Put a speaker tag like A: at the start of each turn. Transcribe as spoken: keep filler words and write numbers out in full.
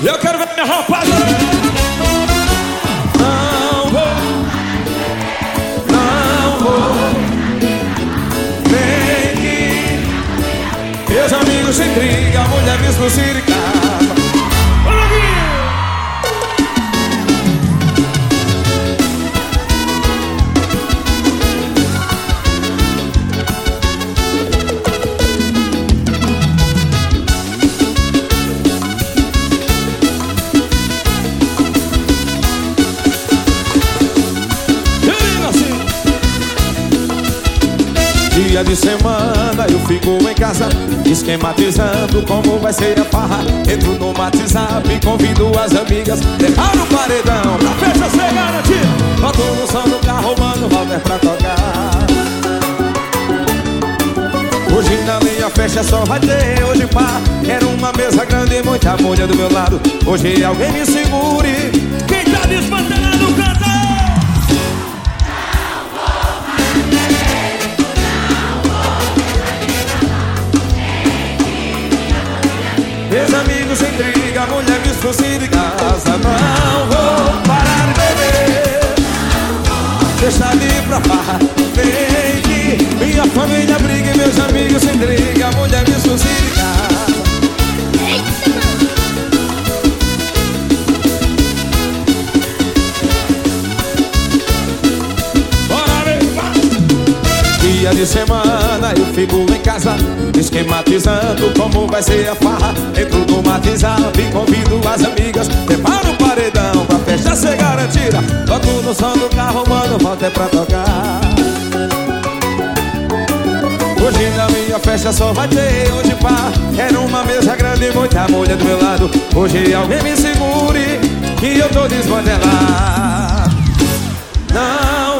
A: Eu quero ver minha rapaziada. Não vou, não vou. Vem que meus amigos se intrigam, a mulher me expulsira em casa. Dia de semana eu fico em casa, esquematizando como vai ser a farra. Entro no WhatsApp e convido as amigas, preparo o paredão pra festa ser garantida. Boto no som do carro, mano, Walter pra tocar. Hoje na minha festa só vai ter hoje pá. Quero uma mesa grande e muita mulher do meu lado. Hoje alguém me segure. Quem tá desmantelando canta. Meus amigos se intrigam, a mulher me expulsou de casa. Não vou parar de beber, deixa de ir pra farra. Vem que minha família briga e meus amigos se intrigam, a mulher me expulsou de casa. Bora ver, dia de semana eu fico em casa, esquematizando como vai ser a farra. Entro no WhatsApp e convido as amigas, preparo o paredão pra festa ser garantida. Boto no som do carro, mano, volta é pra tocar. Hoje na minha festa só vai ter hoje pá. Quero uma mesa grande e muita mulher do meu lado. Hoje alguém me segure que eu tô desmantelado. Não